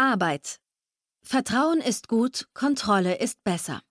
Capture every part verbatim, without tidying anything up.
Arbeit. Vertrauen ist gut, Kontrolle ist besser.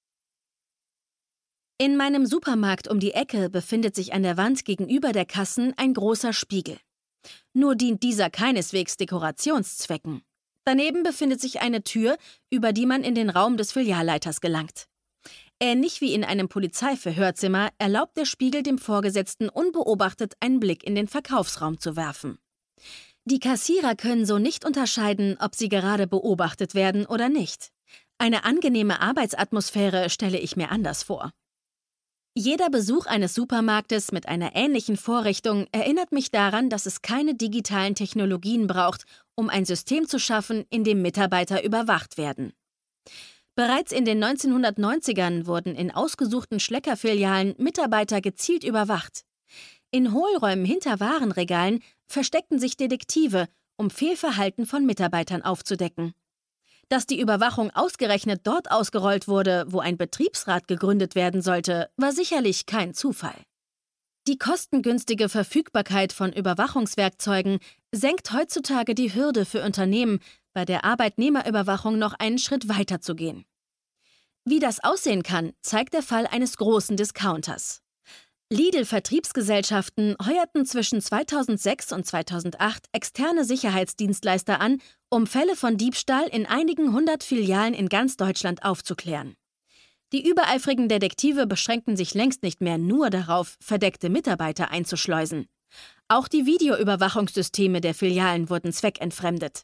In meinem Supermarkt um die Ecke befindet sich an der Wand gegenüber der Kassen ein großer Spiegel. Nur dient dieser keineswegs Dekorationszwecken. Daneben befindet sich eine Tür, über die man in den Raum des Filialleiters gelangt. Ähnlich wie in einem Polizeiverhörzimmer erlaubt der Spiegel dem Vorgesetzten unbeobachtet einen Blick in den Verkaufsraum zu werfen. Die Kassierer können so nicht unterscheiden, ob sie gerade beobachtet werden oder nicht. Eine angenehme Arbeitsatmosphäre stelle ich mir anders vor. Jeder Besuch eines Supermarktes mit einer ähnlichen Vorrichtung erinnert mich daran, dass es keine digitalen Technologien braucht, um ein System zu schaffen, in dem Mitarbeiter überwacht werden. Bereits in den neunzehnhundertneunzigern wurden in ausgesuchten Schleckerfilialen Mitarbeiter gezielt überwacht. In Hohlräumen hinter Warenregalen versteckten sich Detektive, um Fehlverhalten von Mitarbeitern aufzudecken. Dass die Überwachung ausgerechnet dort ausgerollt wurde, wo ein Betriebsrat gegründet werden sollte, war sicherlich kein Zufall. Die kostengünstige Verfügbarkeit von Überwachungswerkzeugen senkt heutzutage die Hürde für Unternehmen, bei der Arbeitnehmerüberwachung noch einen Schritt weiter zu gehen. Wie das aussehen kann, zeigt der Fall eines großen Discounters. Lidl-Vertriebsgesellschaften heuerten zwischen zweitausendsechs und zweitausendacht externe Sicherheitsdienstleister an, um Fälle von Diebstahl in einigen hundert Filialen in ganz Deutschland aufzuklären. Die übereifrigen Detektive beschränkten sich längst nicht mehr nur darauf, verdeckte Mitarbeiter einzuschleusen. Auch die Videoüberwachungssysteme der Filialen wurden zweckentfremdet.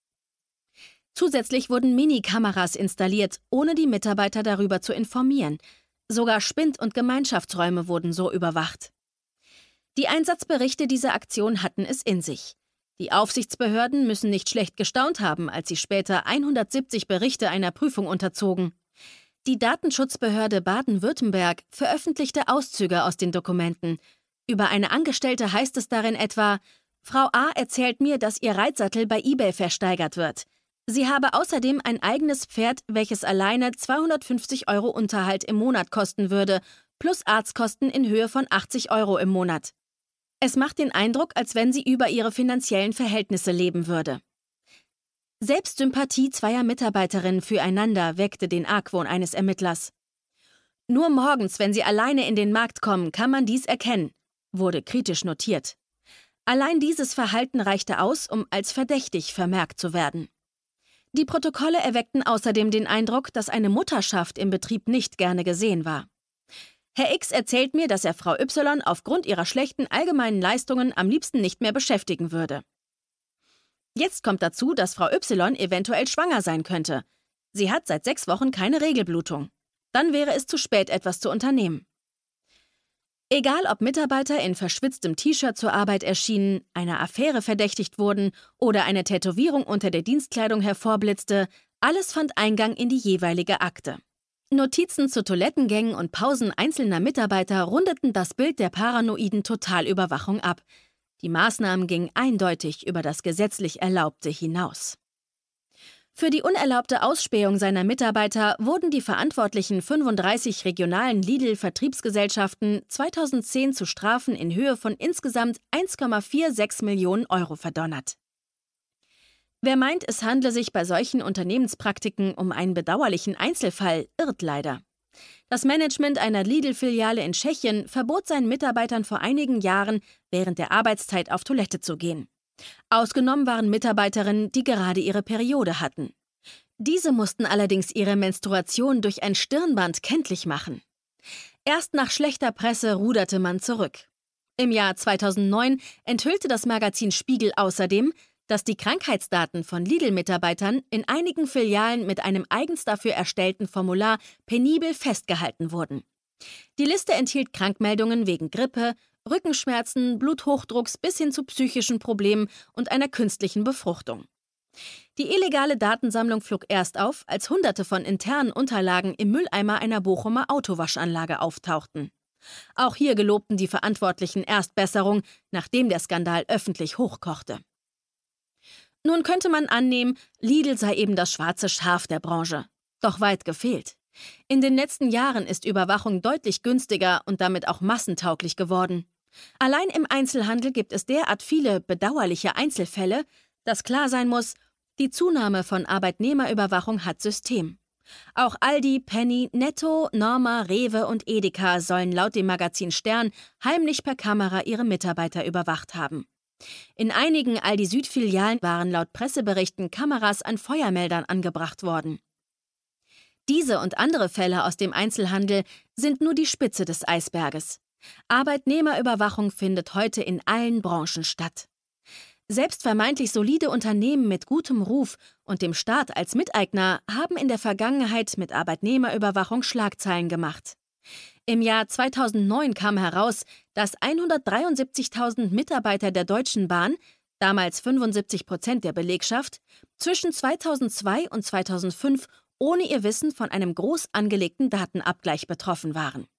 Zusätzlich wurden Minikameras installiert, ohne die Mitarbeiter darüber zu informieren. Sogar Spind- und Gemeinschaftsräume wurden so überwacht. Die Einsatzberichte dieser Aktion hatten es in sich. Die Aufsichtsbehörden müssen nicht schlecht gestaunt haben, als sie später hundertsiebzig Berichte einer Prüfung unterzogen. Die Datenschutzbehörde Baden-Württemberg veröffentlichte Auszüge aus den Dokumenten. Über eine Angestellte heißt es darin etwa: Frau A. erzählt mir, dass ihr Reitsattel bei eBay versteigert wird. Sie habe außerdem ein eigenes Pferd, welches alleine zweihundertfünfzig Euro Unterhalt im Monat kosten würde, plus Arztkosten in Höhe von achtzig Euro im Monat. Es macht den Eindruck, als wenn sie über ihre finanziellen Verhältnisse leben würde. Selbstsympathie zweier Mitarbeiterinnen füreinander weckte den Argwohn eines Ermittlers. Nur morgens, wenn sie alleine in den Markt kommen, kann man dies erkennen, wurde kritisch notiert. Allein dieses Verhalten reichte aus, um als verdächtig vermerkt zu werden. Die Protokolle erweckten außerdem den Eindruck, dass eine Mutterschaft im Betrieb nicht gerne gesehen war. Herr X erzählt mir, dass er Frau Y aufgrund ihrer schlechten allgemeinen Leistungen am liebsten nicht mehr beschäftigen würde. Jetzt kommt dazu, dass Frau Y eventuell schwanger sein könnte. Sie hat seit sechs Wochen keine Regelblutung. Dann wäre es zu spät, etwas zu unternehmen. Egal, ob Mitarbeiter in verschwitztem T-Shirt zur Arbeit erschienen, einer Affäre verdächtigt wurden oder eine Tätowierung unter der Dienstkleidung hervorblitzte, alles fand Eingang in die jeweilige Akte. Notizen zu Toilettengängen und Pausen einzelner Mitarbeiter rundeten das Bild der paranoiden Totalüberwachung ab. Die Maßnahmen gingen eindeutig über das gesetzlich Erlaubte hinaus. Für die unerlaubte Ausspähung seiner Mitarbeiter wurden die verantwortlichen fünfunddreißig regionalen Lidl-Vertriebsgesellschaften zweitausendzehn zu Strafen in Höhe von insgesamt eins Komma sechsundvierzig Millionen Euro verdonnert. Wer meint, es handle sich bei solchen Unternehmenspraktiken um einen bedauerlichen Einzelfall, irrt leider. Das Management einer Lidl-Filiale in Tschechien verbot seinen Mitarbeitern vor einigen Jahren, während der Arbeitszeit auf Toilette zu gehen. Ausgenommen waren Mitarbeiterinnen, die gerade ihre Periode hatten. Diese mussten allerdings ihre Menstruation durch ein Stirnband kenntlich machen. Erst nach schlechter Presse ruderte man zurück. Im Jahr zweitausendneun enthüllte das Magazin Spiegel außerdem, dass die Krankheitsdaten von Lidl-Mitarbeitern in einigen Filialen mit einem eigens dafür erstellten Formular penibel festgehalten wurden. Die Liste enthielt Krankmeldungen wegen Grippe, Rückenschmerzen, Bluthochdrucks bis hin zu psychischen Problemen und einer künstlichen Befruchtung. Die illegale Datensammlung flog erst auf, als Hunderte von internen Unterlagen im Mülleimer einer Bochumer Autowaschanlage auftauchten. Auch hier gelobten die Verantwortlichen erst Besserung, nachdem der Skandal öffentlich hochkochte. Nun könnte man annehmen, Lidl sei eben das schwarze Schaf der Branche. Doch weit gefehlt. In den letzten Jahren ist Überwachung deutlich günstiger und damit auch massentauglich geworden. Allein im Einzelhandel gibt es derart viele bedauerliche Einzelfälle, dass klar sein muss, Die Zunahme von Arbeitnehmerüberwachung hat System. Auch Aldi, Penny, Netto, Norma, Rewe und Edeka sollen laut dem Magazin Stern heimlich per Kamera ihre Mitarbeiter überwacht haben. In einigen Aldi-Süd-Filialen waren laut Presseberichten Kameras an Feuermeldern angebracht worden. Diese und andere Fälle aus dem Einzelhandel sind nur die Spitze des Eisberges. Arbeitnehmerüberwachung findet heute in allen Branchen statt. Selbst vermeintlich solide Unternehmen mit gutem Ruf und dem Staat als Miteigner haben in der Vergangenheit mit Arbeitnehmerüberwachung Schlagzeilen gemacht. Im Jahr zweitausendneun kam heraus, dass hundertdreiundsiebzigtausend Mitarbeiter der Deutschen Bahn, damals fünfundsiebzig Prozent der Belegschaft, zwischen zweitausendzwei und zweitausendfünf ohne ihr Wissen von einem groß angelegten Datenabgleich betroffen waren.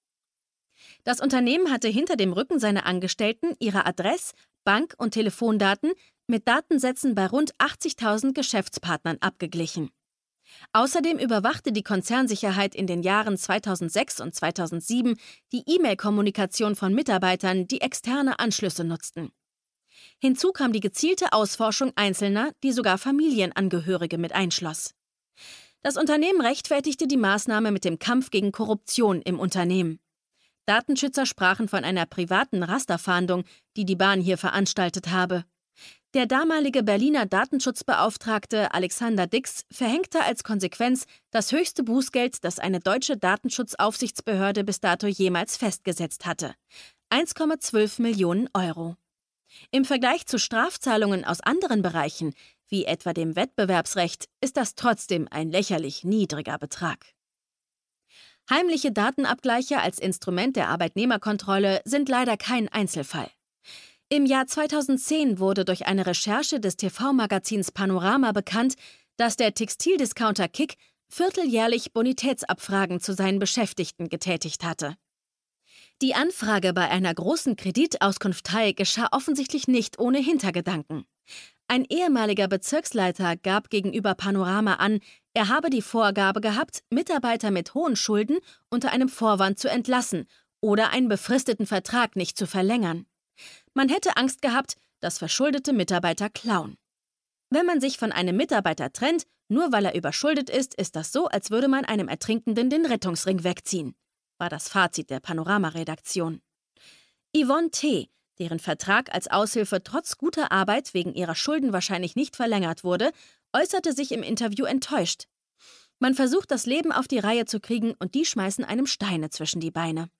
Das Unternehmen hatte hinter dem Rücken seiner Angestellten ihre Adress-, Bank- und Telefondaten mit Datensätzen bei rund achtzigtausend Geschäftspartnern abgeglichen. Außerdem überwachte die Konzernsicherheit in den Jahren zweitausendsechs und zweitausendsieben die E-Mail-Kommunikation von Mitarbeitern, die externe Anschlüsse nutzten. Hinzu kam die gezielte Ausforschung Einzelner, die sogar Familienangehörige mit einschloss. Das Unternehmen rechtfertigte die Maßnahme mit dem Kampf gegen Korruption im Unternehmen. Datenschützer sprachen von einer privaten Rasterfahndung, die die Bahn hier veranstaltet habe. Der damalige Berliner Datenschutzbeauftragte Alexander Dix verhängte als Konsequenz das höchste Bußgeld, das eine deutsche Datenschutzaufsichtsbehörde bis dato jemals festgesetzt hatte: eins Komma zwölf Millionen Euro. Im Vergleich zu Strafzahlungen aus anderen Bereichen, wie etwa dem Wettbewerbsrecht, ist das trotzdem ein lächerlich niedriger Betrag. Heimliche Datenabgleiche als Instrument der Arbeitnehmerkontrolle sind leider kein Einzelfall. Im Jahr zweitausendzehn wurde durch eine Recherche des T V-Magazins Panorama bekannt, dass der Textildiscounter Kick vierteljährlich Bonitätsabfragen zu seinen Beschäftigten getätigt hatte. Die Anfrage bei einer großen Kreditauskunftei geschah offensichtlich nicht ohne Hintergedanken. Ein ehemaliger Bezirksleiter gab gegenüber Panorama an, er habe die Vorgabe gehabt, Mitarbeiter mit hohen Schulden unter einem Vorwand zu entlassen oder einen befristeten Vertrag nicht zu verlängern. Man hätte Angst gehabt, dass verschuldete Mitarbeiter klauen. Wenn man sich von einem Mitarbeiter trennt, nur weil er überschuldet ist, ist das so, als würde man einem Ertrinkenden den Rettungsring wegziehen, war das Fazit der Panorama-Redaktion. Yvonne T., deren Vertrag als Aushilfe trotz guter Arbeit wegen ihrer Schulden wahrscheinlich nicht verlängert wurde, äußerte sich im Interview enttäuscht. Man versucht, das Leben auf die Reihe zu kriegen und die schmeißen einem Steine zwischen die Beine.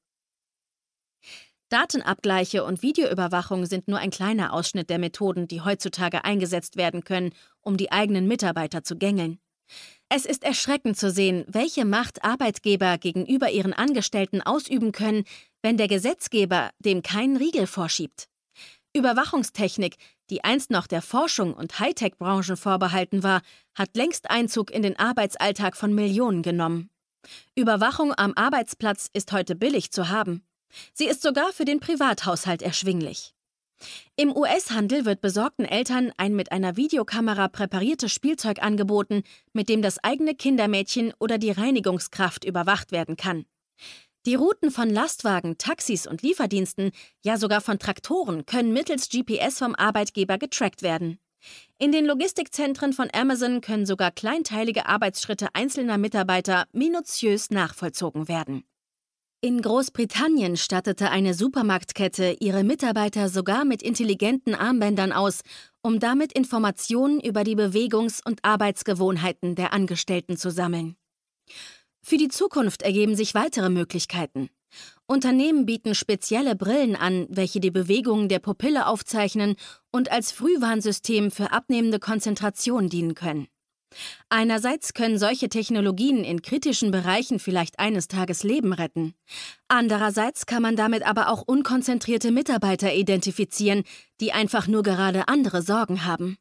Datenabgleiche und Videoüberwachung sind nur ein kleiner Ausschnitt der Methoden, die heutzutage eingesetzt werden können, um die eigenen Mitarbeiter zu gängeln. Es ist erschreckend zu sehen, welche Macht Arbeitgeber gegenüber ihren Angestellten ausüben können, wenn der Gesetzgeber dem keinen Riegel vorschiebt. Überwachungstechnik, die einst noch der Forschung und Hightech-Branchen vorbehalten war, hat längst Einzug in den Arbeitsalltag von Millionen genommen. Überwachung am Arbeitsplatz ist heute billig zu haben. Sie ist sogar für den Privathaushalt erschwinglich. Im U S-Handel wird besorgten Eltern ein mit einer Videokamera präpariertes Spielzeug angeboten, mit dem das eigene Kindermädchen oder die Reinigungskraft überwacht werden kann. Die Routen von Lastwagen, Taxis und Lieferdiensten, ja sogar von Traktoren, können mittels G P S vom Arbeitgeber getrackt werden. In den Logistikzentren von Amazon können sogar kleinteilige Arbeitsschritte einzelner Mitarbeiter minutiös nachvollzogen werden. In Großbritannien stattete eine Supermarktkette ihre Mitarbeiter sogar mit intelligenten Armbändern aus, um damit Informationen über die Bewegungs- und Arbeitsgewohnheiten der Angestellten zu sammeln. Für die Zukunft ergeben sich weitere Möglichkeiten. Unternehmen bieten spezielle Brillen an, welche die Bewegungen der Pupille aufzeichnen und als Frühwarnsystem für abnehmende Konzentration dienen können. Einerseits können solche Technologien in kritischen Bereichen vielleicht eines Tages Leben retten. Andererseits kann man damit aber auch unkonzentrierte Mitarbeiter identifizieren, die einfach nur gerade andere Sorgen haben.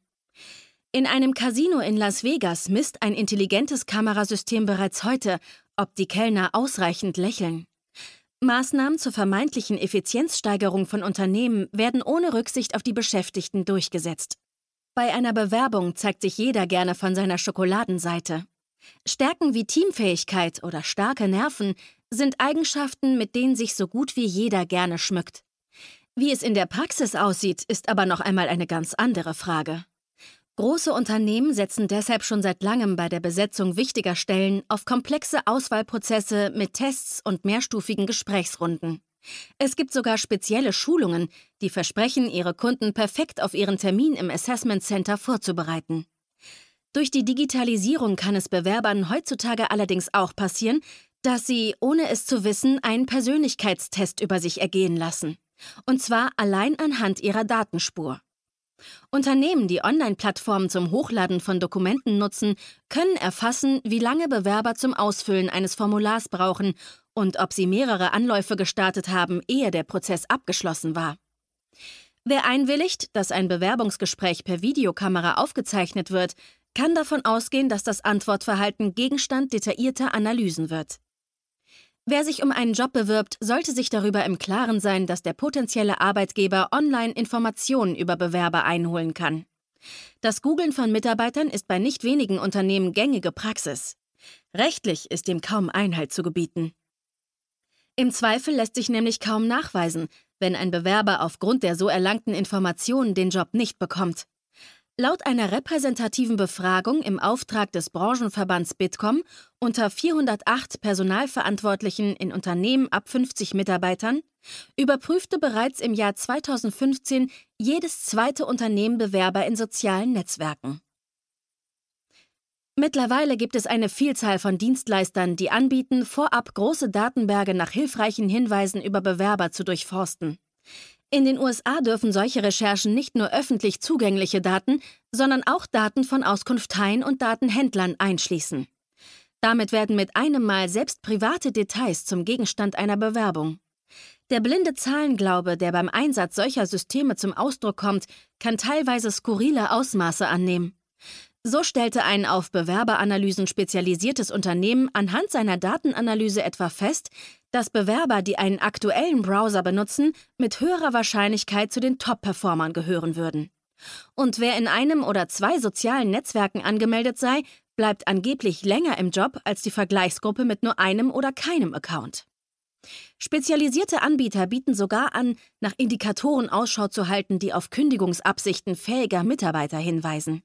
In einem Casino in Las Vegas misst ein intelligentes Kamerasystem bereits heute, ob die Kellner ausreichend lächeln. Maßnahmen zur vermeintlichen Effizienzsteigerung von Unternehmen werden ohne Rücksicht auf die Beschäftigten durchgesetzt. Bei einer Bewerbung zeigt sich jeder gerne von seiner Schokoladenseite. Stärken wie Teamfähigkeit oder starke Nerven sind Eigenschaften, mit denen sich so gut wie jeder gerne schmückt. Wie es in der Praxis aussieht, ist aber noch einmal eine ganz andere Frage. Große Unternehmen setzen deshalb schon seit langem bei der Besetzung wichtiger Stellen auf komplexe Auswahlprozesse mit Tests und mehrstufigen Gesprächsrunden. Es gibt sogar spezielle Schulungen, die versprechen, ihre Kunden perfekt auf ihren Termin im Assessment Center vorzubereiten. Durch die Digitalisierung kann es Bewerbern heutzutage allerdings auch passieren, dass sie, ohne es zu wissen, einen Persönlichkeitstest über sich ergehen lassen. Und zwar allein anhand ihrer Datenspur. Unternehmen, die Online-Plattformen zum Hochladen von Dokumenten nutzen, können erfassen, wie lange Bewerber zum Ausfüllen eines Formulars brauchen und ob sie mehrere Anläufe gestartet haben, ehe der Prozess abgeschlossen war. Wer einwilligt, dass ein Bewerbungsgespräch per Videokamera aufgezeichnet wird, kann davon ausgehen, dass das Antwortverhalten Gegenstand detaillierter Analysen wird. Wer sich um einen Job bewirbt, sollte sich darüber im Klaren sein, dass der potenzielle Arbeitgeber online Informationen über Bewerber einholen kann. Das Googlen von Mitarbeitern ist bei nicht wenigen Unternehmen gängige Praxis. Rechtlich ist dem kaum Einhalt zu gebieten. Im Zweifel lässt sich nämlich kaum nachweisen, wenn ein Bewerber aufgrund der so erlangten Informationen den Job nicht bekommt. Laut einer repräsentativen Befragung im Auftrag des Branchenverbands Bitkom unter vierhundertacht Personalverantwortlichen in Unternehmen ab fünfzig Mitarbeitern überprüfte bereits im Jahr zweitausendfünfzehn jedes zweite Unternehmen Bewerber in sozialen Netzwerken. Mittlerweile gibt es eine Vielzahl von Dienstleistern, die anbieten, vorab große Datenberge nach hilfreichen Hinweisen über Bewerber zu durchforsten. In den U S A dürfen solche Recherchen nicht nur öffentlich zugängliche Daten, sondern auch Daten von Auskunfteien und Datenhändlern einschließen. Damit werden mit einem Mal selbst private Details zum Gegenstand einer Bewerbung. Der blinde Zahlenglaube, der beim Einsatz solcher Systeme zum Ausdruck kommt, kann teilweise skurrile Ausmaße annehmen. So stellte ein auf Bewerberanalysen spezialisiertes Unternehmen anhand seiner Datenanalyse etwa fest, dass Bewerber, die einen aktuellen Browser benutzen, mit höherer Wahrscheinlichkeit zu den Top-Performern gehören würden. Und wer in einem oder zwei sozialen Netzwerken angemeldet sei, bleibt angeblich länger im Job als die Vergleichsgruppe mit nur einem oder keinem Account. Spezialisierte Anbieter bieten sogar an, nach Indikatoren Ausschau zu halten, die auf Kündigungsabsichten fähiger Mitarbeiter hinweisen.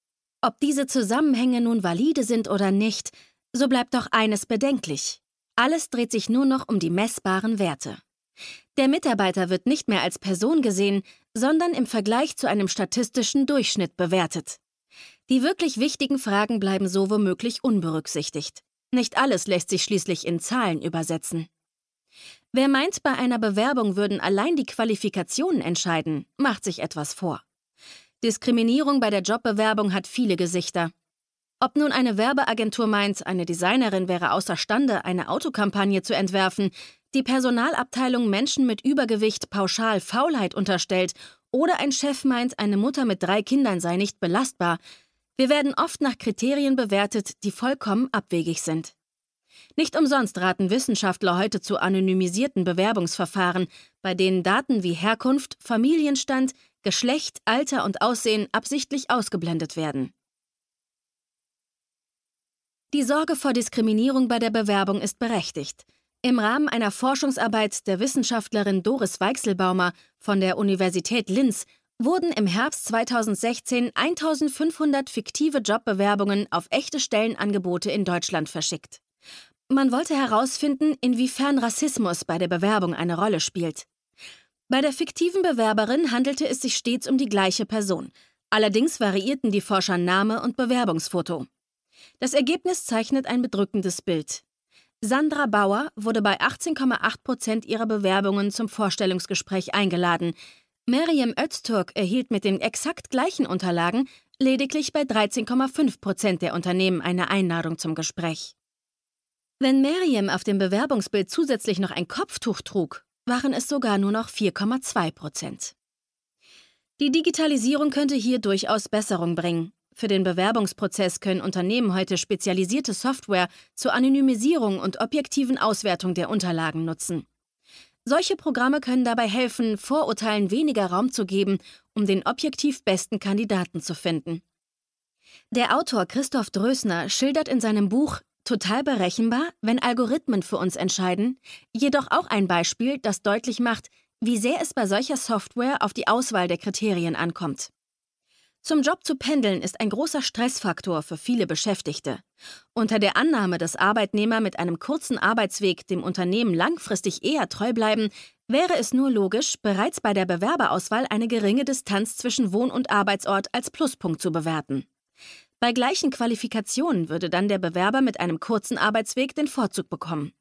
Ob diese Zusammenhänge nun valide sind oder nicht, so bleibt doch eines bedenklich. Alles dreht sich nur noch um die messbaren Werte. Der Mitarbeiter wird nicht mehr als Person gesehen, sondern im Vergleich zu einem statistischen Durchschnitt bewertet. Die wirklich wichtigen Fragen bleiben so womöglich unberücksichtigt. Nicht alles lässt sich schließlich in Zahlen übersetzen. Wer meint, bei einer Bewerbung würden allein die Qualifikationen entscheiden, macht sich etwas vor. Diskriminierung bei der Jobbewerbung hat viele Gesichter. Ob nun eine Werbeagentur meint, eine Designerin wäre außerstande, eine Autokampagne zu entwerfen, die Personalabteilung Menschen mit Übergewicht pauschal Faulheit unterstellt oder ein Chef meint, eine Mutter mit drei Kindern sei nicht belastbar, wir werden oft nach Kriterien bewertet, die vollkommen abwegig sind. Nicht umsonst raten Wissenschaftler heute zu anonymisierten Bewerbungsverfahren, bei denen Daten wie Herkunft, Familienstand, Geschlecht, Alter und Aussehen absichtlich ausgeblendet werden. Die Sorge vor Diskriminierung bei der Bewerbung ist berechtigt. Im Rahmen einer Forschungsarbeit der Wissenschaftlerin Doris Weichselbaumer von der Universität Linz wurden im Herbst zweitausendsechzehn eintausendfünfhundert fiktive Jobbewerbungen auf echte Stellenangebote in Deutschland verschickt. Man wollte herausfinden, inwiefern Rassismus bei der Bewerbung eine Rolle spielt. Bei der fiktiven Bewerberin handelte es sich stets um die gleiche Person. Allerdings variierten die Forscher Name und Bewerbungsfoto. Das Ergebnis zeichnet ein bedrückendes Bild. Sandra Bauer wurde bei achtzehn Komma acht Prozent ihrer Bewerbungen zum Vorstellungsgespräch eingeladen. Meryem Öztürk erhielt mit den exakt gleichen Unterlagen lediglich bei dreizehn Komma fünf Prozent der Unternehmen eine Einladung zum Gespräch. Wenn Meryem auf dem Bewerbungsbild zusätzlich noch ein Kopftuch trug, waren es sogar nur noch vier Komma zwei Prozent. Die Digitalisierung könnte hier durchaus Besserung bringen. Für den Bewerbungsprozess können Unternehmen heute spezialisierte Software zur Anonymisierung und objektiven Auswertung der Unterlagen nutzen. Solche Programme können dabei helfen, Vorurteilen weniger Raum zu geben, um den objektiv besten Kandidaten zu finden. Der Autor Christoph Drösner schildert in seinem Buch Total berechenbar, wenn Algorithmen für uns entscheiden, jedoch auch ein Beispiel, das deutlich macht, wie sehr es bei solcher Software auf die Auswahl der Kriterien ankommt. Zum Job zu pendeln ist ein großer Stressfaktor für viele Beschäftigte. Unter der Annahme, dass Arbeitnehmer mit einem kurzen Arbeitsweg dem Unternehmen langfristig eher treu bleiben, wäre es nur logisch, bereits bei der Bewerberauswahl eine geringe Distanz zwischen Wohn- und Arbeitsort als Pluspunkt zu bewerten. Bei gleichen Qualifikationen würde dann der Bewerber mit einem kurzen Arbeitsweg den Vorzug bekommen.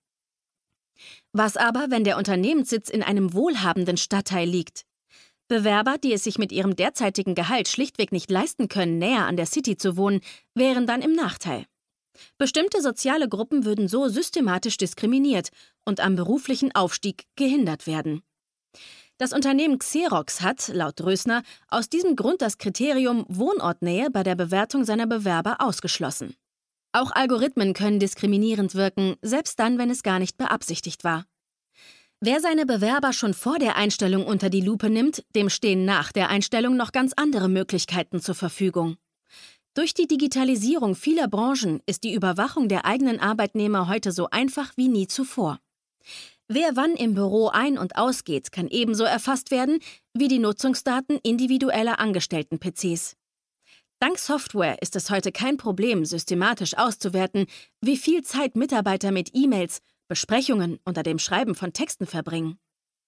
Was aber, wenn der Unternehmenssitz in einem wohlhabenden Stadtteil liegt? Bewerber, die es sich mit ihrem derzeitigen Gehalt schlichtweg nicht leisten können, näher an der City zu wohnen, wären dann im Nachteil. Bestimmte soziale Gruppen würden so systematisch diskriminiert und am beruflichen Aufstieg gehindert werden. Das Unternehmen Xerox hat, laut Drösner, aus diesem Grund das Kriterium Wohnortnähe bei der Bewertung seiner Bewerber ausgeschlossen. Auch Algorithmen können diskriminierend wirken, selbst dann, wenn es gar nicht beabsichtigt war. Wer seine Bewerber schon vor der Einstellung unter die Lupe nimmt, dem stehen nach der Einstellung noch ganz andere Möglichkeiten zur Verfügung. Durch die Digitalisierung vieler Branchen ist die Überwachung der eigenen Arbeitnehmer heute so einfach wie nie zuvor. Wer wann im Büro ein- und ausgeht, kann ebenso erfasst werden wie die Nutzungsdaten individueller Angestellten-P Cs. Dank Software ist es heute kein Problem, systematisch auszuwerten, wie viel Zeit Mitarbeiter mit E-Mails, Besprechungen unter dem Schreiben von Texten verbringen.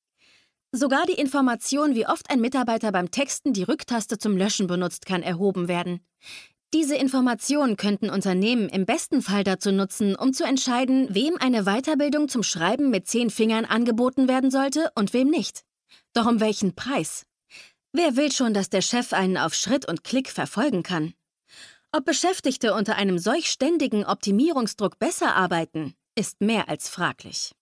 Sogar die Information, wie oft ein Mitarbeiter beim Texten die Rücktaste zum Löschen benutzt, kann erhoben werden. Diese Informationen könnten Unternehmen im besten Fall dazu nutzen, um zu entscheiden, wem eine Weiterbildung zum Schreiben mit zehn Fingern angeboten werden sollte und wem nicht. Doch um welchen Preis? Wer will schon, dass der Chef einen auf Schritt und Klick verfolgen kann? Ob Beschäftigte unter einem solch ständigen Optimierungsdruck besser arbeiten, ist mehr als fraglich.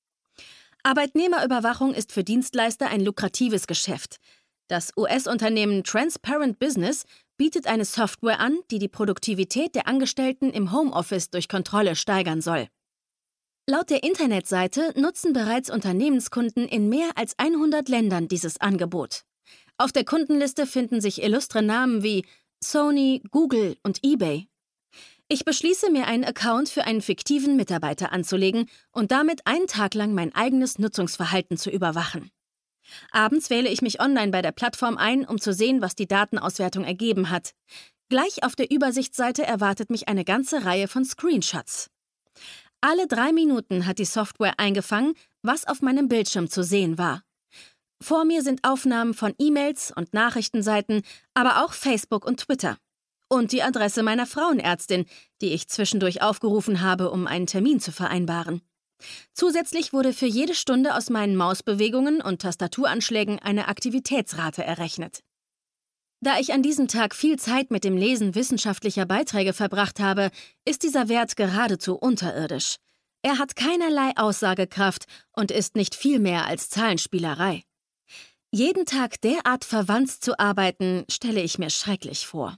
Arbeitnehmerüberwachung ist für Dienstleister ein lukratives Geschäft. Das U S-Unternehmen Transparent Business bietet eine Software an, die die Produktivität der Angestellten im Homeoffice durch Kontrolle steigern soll. Laut der Internetseite nutzen bereits Unternehmenskunden in mehr als hundert Ländern dieses Angebot. Auf der Kundenliste finden sich illustre Namen wie Sony, Google und eBay. Ich beschließe, mir einen Account für einen fiktiven Mitarbeiter anzulegen und damit einen Tag lang mein eigenes Nutzungsverhalten zu überwachen. Abends wähle ich mich online bei der Plattform ein, um zu sehen, was die Datenauswertung ergeben hat. Gleich auf der Übersichtsseite erwartet mich eine ganze Reihe von Screenshots. Alle drei Minuten hat die Software eingefangen, was auf meinem Bildschirm zu sehen war. Vor mir sind Aufnahmen von E-Mails und Nachrichtenseiten, aber auch Facebook und Twitter. Und die Adresse meiner Frauenärztin, die ich zwischendurch aufgerufen habe, um einen Termin zu vereinbaren. Zusätzlich wurde für jede Stunde aus meinen Mausbewegungen und Tastaturanschlägen eine Aktivitätsrate errechnet. Da ich an diesem Tag viel Zeit mit dem Lesen wissenschaftlicher Beiträge verbracht habe, ist dieser Wert geradezu unterirdisch. Er hat keinerlei Aussagekraft und ist nicht viel mehr als Zahlenspielerei. Jeden Tag derart verwandt zu arbeiten, stelle ich mir schrecklich vor.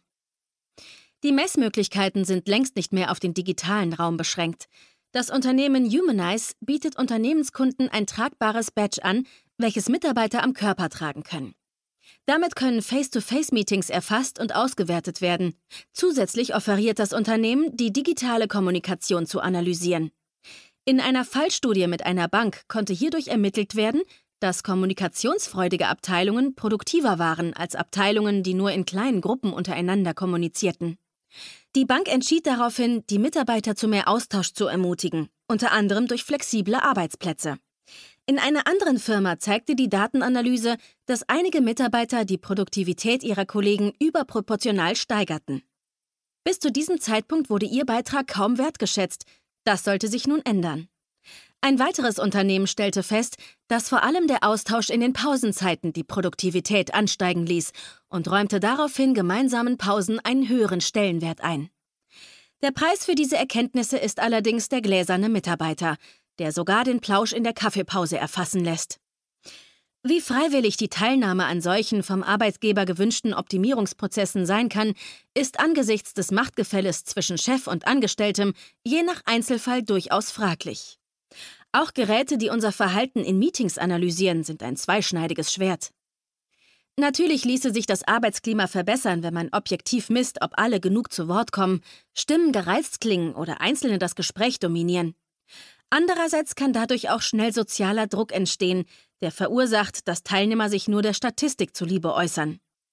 Die Messmöglichkeiten sind längst nicht mehr auf den digitalen Raum beschränkt. Das Unternehmen Humanize bietet Unternehmenskunden ein tragbares Badge an, welches Mitarbeiter am Körper tragen können. Damit können Face-to-Face-Meetings erfasst und ausgewertet werden. Zusätzlich offeriert das Unternehmen, die digitale Kommunikation zu analysieren. In einer Fallstudie mit einer Bank konnte hierdurch ermittelt werden, dass kommunikationsfreudige Abteilungen produktiver waren als Abteilungen, die nur in kleinen Gruppen untereinander kommunizierten. Die Bank entschied daraufhin, die Mitarbeiter zu mehr Austausch zu ermutigen, unter anderem durch flexible Arbeitsplätze. In einer anderen Firma zeigte die Datenanalyse, dass einige Mitarbeiter die Produktivität ihrer Kollegen überproportional steigerten. Bis zu diesem Zeitpunkt wurde ihr Beitrag kaum wertgeschätzt. Das sollte sich nun ändern. Ein weiteres Unternehmen stellte fest, dass vor allem der Austausch in den Pausenzeiten die Produktivität ansteigen ließ und räumte daraufhin gemeinsamen Pausen einen höheren Stellenwert ein. Der Preis für diese Erkenntnisse ist allerdings der gläserne Mitarbeiter, der sogar den Plausch in der Kaffeepause erfassen lässt. Wie freiwillig die Teilnahme an solchen vom Arbeitgeber gewünschten Optimierungsprozessen sein kann, ist angesichts des Machtgefälles zwischen Chef und Angestelltem je nach Einzelfall durchaus fraglich. Auch Geräte, die unser Verhalten in Meetings analysieren, sind ein zweischneidiges Schwert. Natürlich ließe sich das Arbeitsklima verbessern, wenn man objektiv misst, ob alle genug zu Wort kommen, Stimmen gereizt klingen oder Einzelne das Gespräch dominieren. Andererseits kann dadurch auch schnell sozialer Druck entstehen, der verursacht, dass Teilnehmer sich nur der Statistik zuliebe äußern.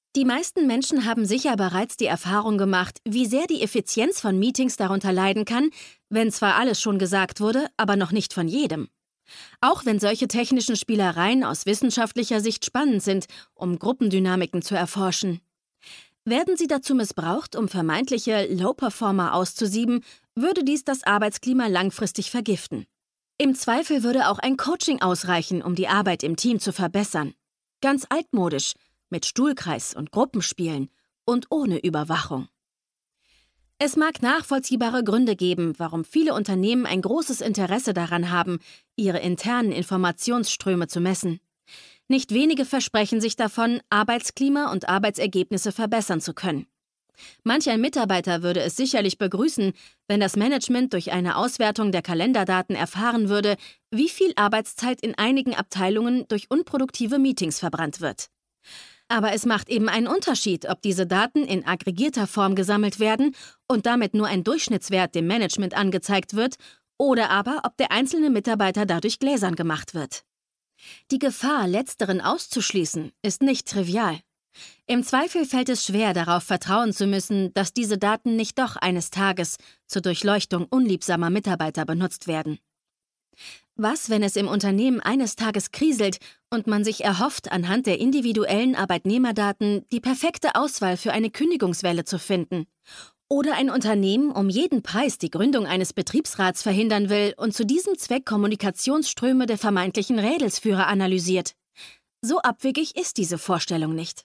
Die meisten Menschen haben sicher bereits die Erfahrung gemacht, wie sehr die Effizienz von Meetings darunter leiden kann, wenn zwar alles schon gesagt wurde, aber noch nicht von jedem. Auch wenn solche technischen Spielereien aus wissenschaftlicher Sicht spannend sind, um Gruppendynamiken zu erforschen. Werden sie dazu missbraucht, um vermeintliche Low-Performer auszusieben, würde dies das Arbeitsklima langfristig vergiften. Im Zweifel würde auch ein Coaching ausreichen, um die Arbeit im Team zu verbessern. Ganz altmodisch, mit Stuhlkreis und Gruppenspielen und ohne Überwachung. Es mag nachvollziehbare Gründe geben, warum viele Unternehmen ein großes Interesse daran haben, ihre internen Informationsströme zu messen. Nicht wenige versprechen sich davon, Arbeitsklima und Arbeitsergebnisse verbessern zu können. Manch ein Mitarbeiter würde es sicherlich begrüßen, wenn das Management durch eine Auswertung der Kalenderdaten erfahren würde, wie viel Arbeitszeit in einigen Abteilungen durch unproduktive Meetings verbrannt wird. Aber es macht eben einen Unterschied, ob diese Daten in aggregierter Form gesammelt werden und damit nur ein Durchschnittswert dem Management angezeigt wird, oder aber ob der einzelne Mitarbeiter dadurch gläsern gemacht wird. Die Gefahr, Letzteren auszuschließen, ist nicht trivial. Im Zweifel fällt es schwer, darauf vertrauen zu müssen, dass diese Daten nicht doch eines Tages zur Durchleuchtung unliebsamer Mitarbeiter benutzt werden. Was, wenn es im Unternehmen eines Tages kriselt und man sich erhofft, anhand der individuellen Arbeitnehmerdaten die perfekte Auswahl für eine Kündigungswelle zu finden? Oder ein Unternehmen um jeden Preis die Gründung eines Betriebsrats verhindern will und zu diesem Zweck Kommunikationsströme der vermeintlichen Rädelsführer analysiert? So abwegig ist diese Vorstellung nicht.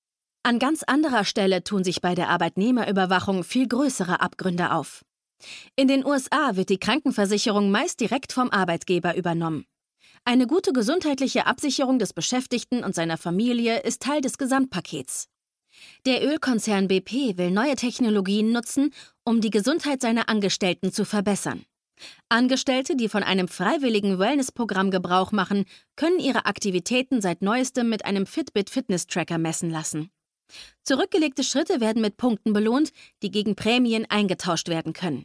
An ganz anderer Stelle tun sich bei der Arbeitnehmerüberwachung viel größere Abgründe auf. In den U S A wird die Krankenversicherung meist direkt vom Arbeitgeber übernommen. Eine gute gesundheitliche Absicherung des Beschäftigten und seiner Familie ist Teil des Gesamtpakets. Der Ölkonzern B P will neue Technologien nutzen, um die Gesundheit seiner Angestellten zu verbessern. Angestellte, die von einem freiwilligen Wellness-Programm Gebrauch machen, können ihre Aktivitäten seit neuestem mit einem Fitbit-Fitness-Tracker messen lassen. Zurückgelegte Schritte werden mit Punkten belohnt, die gegen Prämien eingetauscht werden können.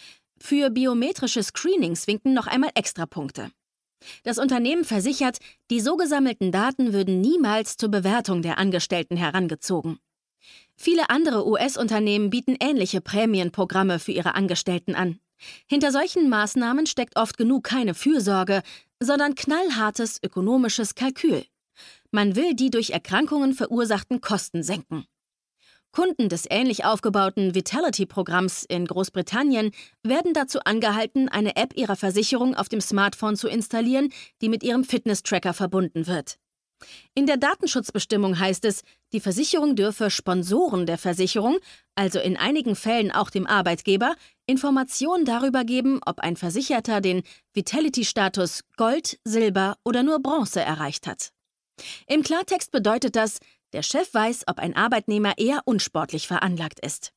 Für biometrische Screenings winken noch einmal Extrapunkte. Das Unternehmen versichert, die so gesammelten Daten würden niemals zur Bewertung der Angestellten herangezogen. Viele andere U S-Unternehmen bieten ähnliche Prämienprogramme für ihre Angestellten an. Hinter solchen Maßnahmen steckt oft genug keine Fürsorge, sondern knallhartes ökonomisches Kalkül. Man will die durch Erkrankungen verursachten Kosten senken. Kunden des ähnlich aufgebauten Vitality-Programms in Großbritannien werden dazu angehalten, eine App ihrer Versicherung auf dem Smartphone zu installieren, die mit ihrem Fitness-Tracker verbunden wird. In der Datenschutzbestimmung heißt es, die Versicherung dürfe Sponsoren der Versicherung, also in einigen Fällen auch dem Arbeitgeber, Informationen darüber geben, ob ein Versicherter den Vitality-Status Gold, Silber oder nur Bronze erreicht hat. Im Klartext bedeutet das, der Chef weiß, ob ein Arbeitnehmer eher unsportlich veranlagt ist.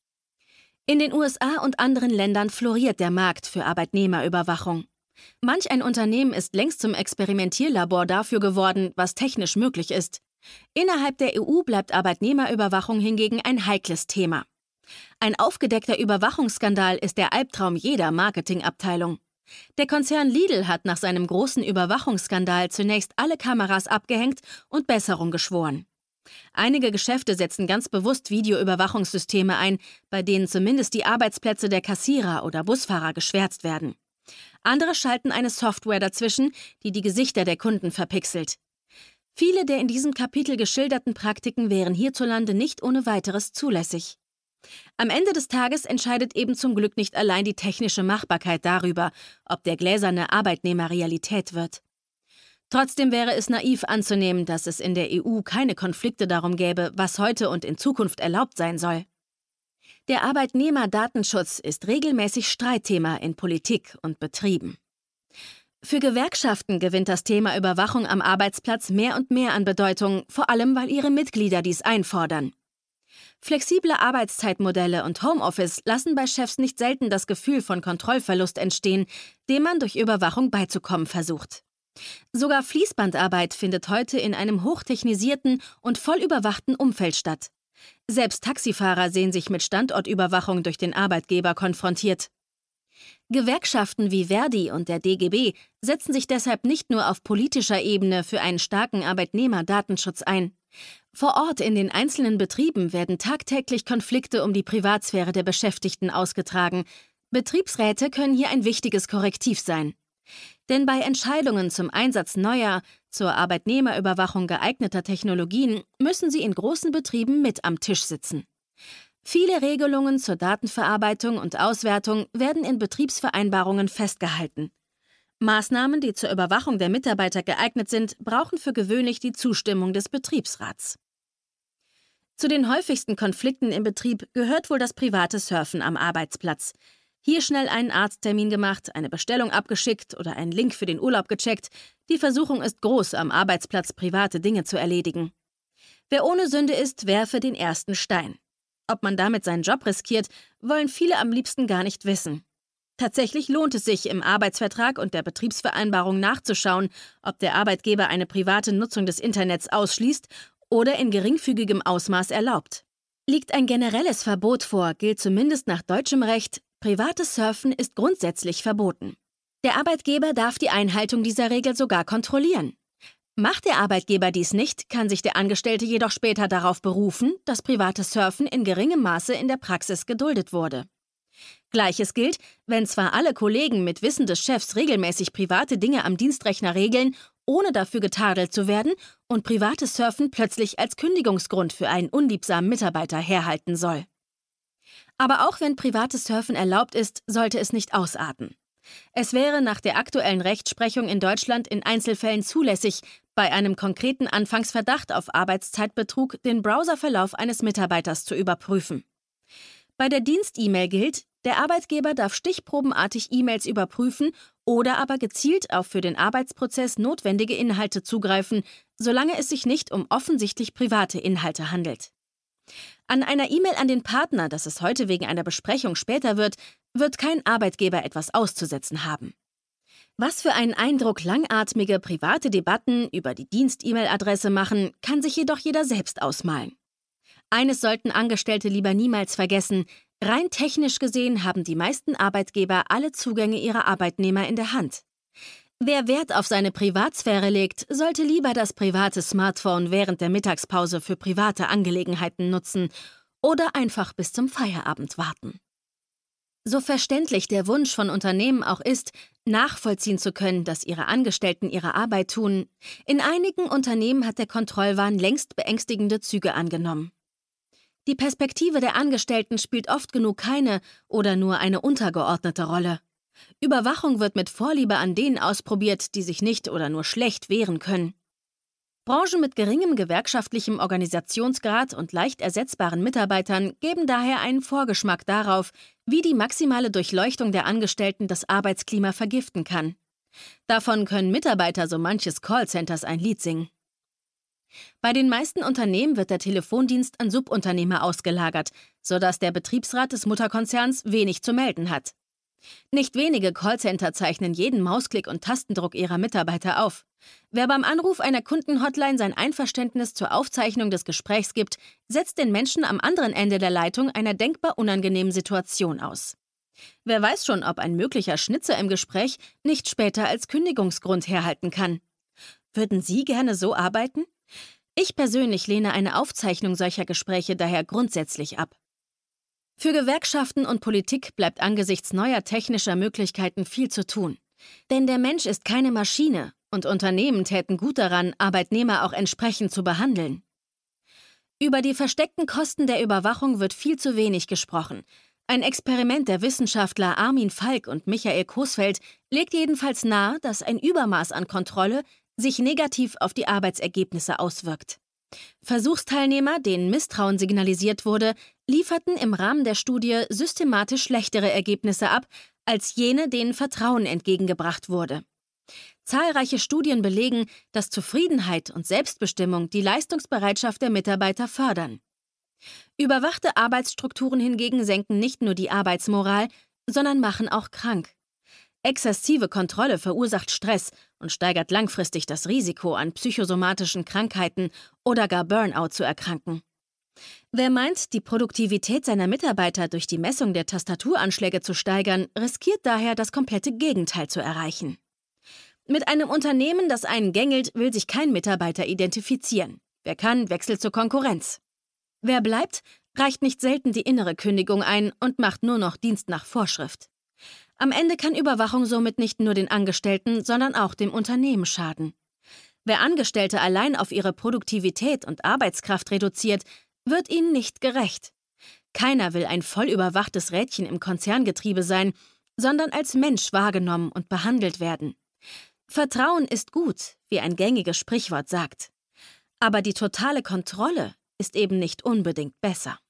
In den U S A und anderen Ländern floriert der Markt für Arbeitnehmerüberwachung. Manch ein Unternehmen ist längst zum Experimentierlabor dafür geworden, was technisch möglich ist. Innerhalb der E U bleibt Arbeitnehmerüberwachung hingegen ein heikles Thema. Ein aufgedeckter Überwachungsskandal ist der Albtraum jeder Marketingabteilung. Der Konzern Lidl hat nach seinem großen Überwachungsskandal zunächst alle Kameras abgehängt und Besserung geschworen. Einige Geschäfte setzen ganz bewusst Videoüberwachungssysteme ein, bei denen zumindest die Arbeitsplätze der Kassierer oder Busfahrer geschwärzt werden. Andere schalten eine Software dazwischen, die die Gesichter der Kunden verpixelt. Viele der in diesem Kapitel geschilderten Praktiken wären hierzulande nicht ohne weiteres zulässig. Am Ende des Tages entscheidet eben zum Glück nicht allein die technische Machbarkeit darüber, ob der gläserne Arbeitnehmer Realität wird. Trotzdem wäre es naiv anzunehmen, dass es in der E U keine Konflikte darum gäbe, was heute und in Zukunft erlaubt sein soll. Der Arbeitnehmerdatenschutz ist regelmäßig Streitthema in Politik und Betrieben. Für Gewerkschaften gewinnt das Thema Überwachung am Arbeitsplatz mehr und mehr an Bedeutung, vor allem weil ihre Mitglieder dies einfordern. Flexible Arbeitszeitmodelle und Homeoffice lassen bei Chefs nicht selten das Gefühl von Kontrollverlust entstehen, dem man durch Überwachung beizukommen versucht. Sogar Fließbandarbeit findet heute in einem hochtechnisierten und voll überwachten Umfeld statt. Selbst Taxifahrer sehen sich mit Standortüberwachung durch den Arbeitgeber konfrontiert. Gewerkschaften wie Verdi und der D G B setzen sich deshalb nicht nur auf politischer Ebene für einen starken Arbeitnehmerdatenschutz ein. Vor Ort in den einzelnen Betrieben werden tagtäglich Konflikte um die Privatsphäre der Beschäftigten ausgetragen. Betriebsräte können hier ein wichtiges Korrektiv sein. Denn bei Entscheidungen zum Einsatz neuer, zur Arbeitnehmerüberwachung geeigneter Technologien müssen sie in großen Betrieben mit am Tisch sitzen. Viele Regelungen zur Datenverarbeitung und Auswertung werden in Betriebsvereinbarungen festgehalten. Maßnahmen, die zur Überwachung der Mitarbeiter geeignet sind, brauchen für gewöhnlich die Zustimmung des Betriebsrats. Zu den häufigsten Konflikten im Betrieb gehört wohl das private Surfen am Arbeitsplatz. Hier schnell einen Arzttermin gemacht, eine Bestellung abgeschickt oder einen Link für den Urlaub gecheckt. Die Versuchung ist groß, am Arbeitsplatz private Dinge zu erledigen. Wer ohne Sünde ist, werfe den ersten Stein. Ob man damit seinen Job riskiert, wollen viele am liebsten gar nicht wissen. Tatsächlich lohnt es sich, im Arbeitsvertrag und der Betriebsvereinbarung nachzuschauen, ob der Arbeitgeber eine private Nutzung des Internets ausschließt oder in geringfügigem Ausmaß erlaubt. Liegt ein generelles Verbot vor, gilt zumindest nach deutschem Recht, privates Surfen ist grundsätzlich verboten. Der Arbeitgeber darf die Einhaltung dieser Regel sogar kontrollieren. Macht der Arbeitgeber dies nicht, kann sich der Angestellte jedoch später darauf berufen, dass privates Surfen in geringem Maße in der Praxis geduldet wurde. Gleiches gilt, wenn zwar alle Kollegen mit Wissen des Chefs regelmäßig private Dinge am Dienstrechner regeln, ohne dafür getadelt zu werden, und privates Surfen plötzlich als Kündigungsgrund für einen unliebsamen Mitarbeiter herhalten soll. Aber auch wenn privates Surfen erlaubt ist, sollte es nicht ausarten. Es wäre nach der aktuellen Rechtsprechung in Deutschland in Einzelfällen zulässig, bei einem konkreten Anfangsverdacht auf Arbeitszeitbetrug den Browserverlauf eines Mitarbeiters zu überprüfen. Bei der Dienst-E-Mail gilt, der Arbeitgeber darf stichprobenartig E-Mails überprüfen oder aber gezielt auf für den Arbeitsprozess notwendige Inhalte zugreifen, solange es sich nicht um offensichtlich private Inhalte handelt. An einer E-Mail an den Partner, dass es heute wegen einer Besprechung später wird, wird kein Arbeitgeber etwas auszusetzen haben. Was für einen Eindruck langatmige private Debatten über die Dienst-E-Mail-Adresse machen, kann sich jedoch jeder selbst ausmalen. Eines sollten Angestellte lieber niemals vergessen: Rein technisch gesehen haben die meisten Arbeitgeber alle Zugänge ihrer Arbeitnehmer in der Hand. Wer Wert auf seine Privatsphäre legt, sollte lieber das private Smartphone während der Mittagspause für private Angelegenheiten nutzen oder einfach bis zum Feierabend warten. So verständlich der Wunsch von Unternehmen auch ist, nachvollziehen zu können, dass ihre Angestellten ihre Arbeit tun, in einigen Unternehmen hat der Kontrollwahn längst beängstigende Züge angenommen. Die Perspektive der Angestellten spielt oft genug keine oder nur eine untergeordnete Rolle. Überwachung wird mit Vorliebe an denen ausprobiert, die sich nicht oder nur schlecht wehren können. Branchen mit geringem gewerkschaftlichem Organisationsgrad und leicht ersetzbaren Mitarbeitern geben daher einen Vorgeschmack darauf, wie die maximale Durchleuchtung der Angestellten das Arbeitsklima vergiften kann. Davon können Mitarbeiter so manches Callcenters ein Lied singen. Bei den meisten Unternehmen wird der Telefondienst an Subunternehmer ausgelagert, sodass der Betriebsrat des Mutterkonzerns wenig zu melden hat. Nicht wenige Callcenter zeichnen jeden Mausklick und Tastendruck ihrer Mitarbeiter auf. Wer beim Anruf einer Kundenhotline sein Einverständnis zur Aufzeichnung des Gesprächs gibt, setzt den Menschen am anderen Ende der Leitung einer denkbar unangenehmen Situation aus. Wer weiß schon, ob ein möglicher Schnitzer im Gespräch nicht später als Kündigungsgrund herhalten kann. Würden Sie gerne so arbeiten? Ich persönlich lehne eine Aufzeichnung solcher Gespräche daher grundsätzlich ab. Für Gewerkschaften und Politik bleibt angesichts neuer technischer Möglichkeiten viel zu tun. Denn der Mensch ist keine Maschine und Unternehmen täten gut daran, Arbeitnehmer auch entsprechend zu behandeln. Über die versteckten Kosten der Überwachung wird viel zu wenig gesprochen. Ein Experiment der Wissenschaftler Armin Falk und Michael Coesfeld legt jedenfalls nahe, dass ein Übermaß an Kontrolle sich negativ auf die Arbeitsergebnisse auswirkt. Versuchsteilnehmer, denen Misstrauen signalisiert wurde, lieferten im Rahmen der Studie systematisch schlechtere Ergebnisse ab, als jene, denen Vertrauen entgegengebracht wurde. Zahlreiche Studien belegen, dass Zufriedenheit und Selbstbestimmung die Leistungsbereitschaft der Mitarbeiter fördern. Überwachte Arbeitsstrukturen hingegen senken nicht nur die Arbeitsmoral, sondern machen auch krank. Exzessive Kontrolle verursacht Stress und steigert langfristig das Risiko, an psychosomatischen Krankheiten oder gar Burnout zu erkranken. Wer meint, die Produktivität seiner Mitarbeiter durch die Messung der Tastaturanschläge zu steigern, riskiert daher, das komplette Gegenteil zu erreichen. Mit einem Unternehmen, das einen gängelt, will sich kein Mitarbeiter identifizieren. Wer kann, wechselt zur Konkurrenz. Wer bleibt, reicht nicht selten die innere Kündigung ein und macht nur noch Dienst nach Vorschrift. Am Ende kann Überwachung somit nicht nur den Angestellten, sondern auch dem Unternehmen schaden. Wer Angestellte allein auf ihre Produktivität und Arbeitskraft reduziert, wird ihnen nicht gerecht. Keiner will ein voll überwachtes Rädchen im Konzerngetriebe sein, sondern als Mensch wahrgenommen und behandelt werden. Vertrauen ist gut, wie ein gängiges Sprichwort sagt. Aber die totale Kontrolle ist eben nicht unbedingt besser.